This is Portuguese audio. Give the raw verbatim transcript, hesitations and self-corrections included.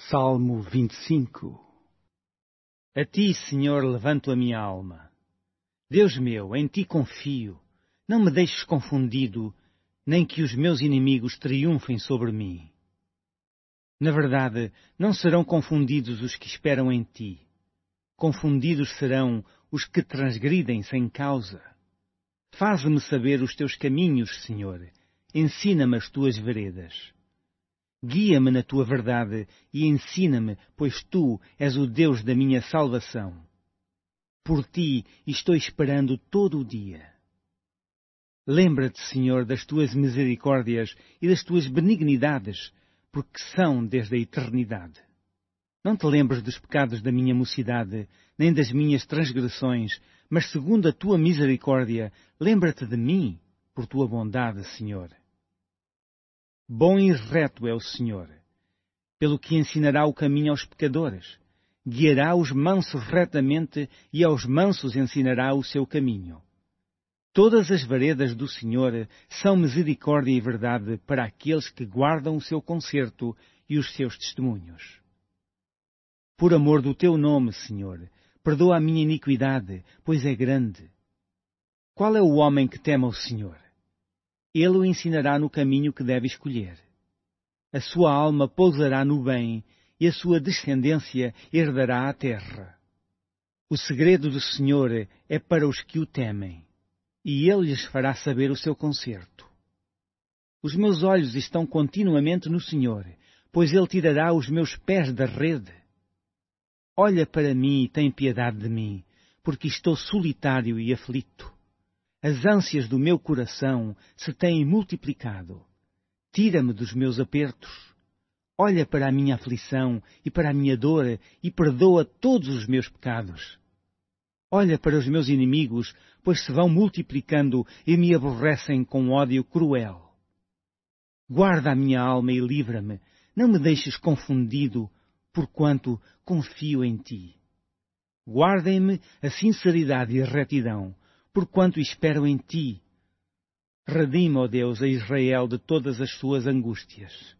Salmo vinte e cinco. A ti, Senhor, levanto a minha alma. Deus meu, em ti confio. Não me deixes confundido, nem que os meus inimigos triunfem sobre mim. Na verdade, não serão confundidos os que esperam em ti. Confundidos serão os que transgridem sem causa. Faze-me saber os teus caminhos, Senhor. Ensina-me as tuas veredas. Guia-me na tua verdade e ensina-me, pois tu és o Deus da minha salvação. Por ti estou esperando todo o dia. Lembra-te, Senhor, das tuas misericórdias e das tuas benignidades, porque são desde a eternidade. Não te lembres dos pecados da minha mocidade, nem das minhas transgressões, mas segundo a tua misericórdia, lembra-te de mim, por tua bondade, Senhor. Bom e reto é o Senhor, pelo que ensinará o caminho aos pecadores. Guiará os mansos retamente e aos mansos ensinará o seu caminho. Todas as veredas do Senhor são misericórdia e verdade para aqueles que guardam o seu concerto e os seus testemunhos. Por amor do teu nome, Senhor, perdoa a minha iniquidade, pois é grande. Qual é o homem que teme ao Senhor? Ele o ensinará no caminho que deve escolher. A sua alma pousará no bem, e a sua descendência herdará a terra. O segredo do Senhor é para os que o temem, e Ele lhes fará saber o seu concerto. Os meus olhos estão continuamente no Senhor, pois Ele tirará os meus pés da rede. Olha para mim e tem piedade de mim, porque estou solitário e aflito. As ânsias do meu coração se têm multiplicado. Tira-me dos meus apertos. Olha para a minha aflição e para a minha dor e perdoa todos os meus pecados. Olha para os meus inimigos, pois se vão multiplicando e me aborrecem com ódio cruel. Guarda a minha alma e livra-me. Não me deixes confundido, porquanto confio em ti. Guardem-me a sinceridade e a retidão, porquanto espero em ti. Redime, ó Deus, a Israel de todas as suas angústias.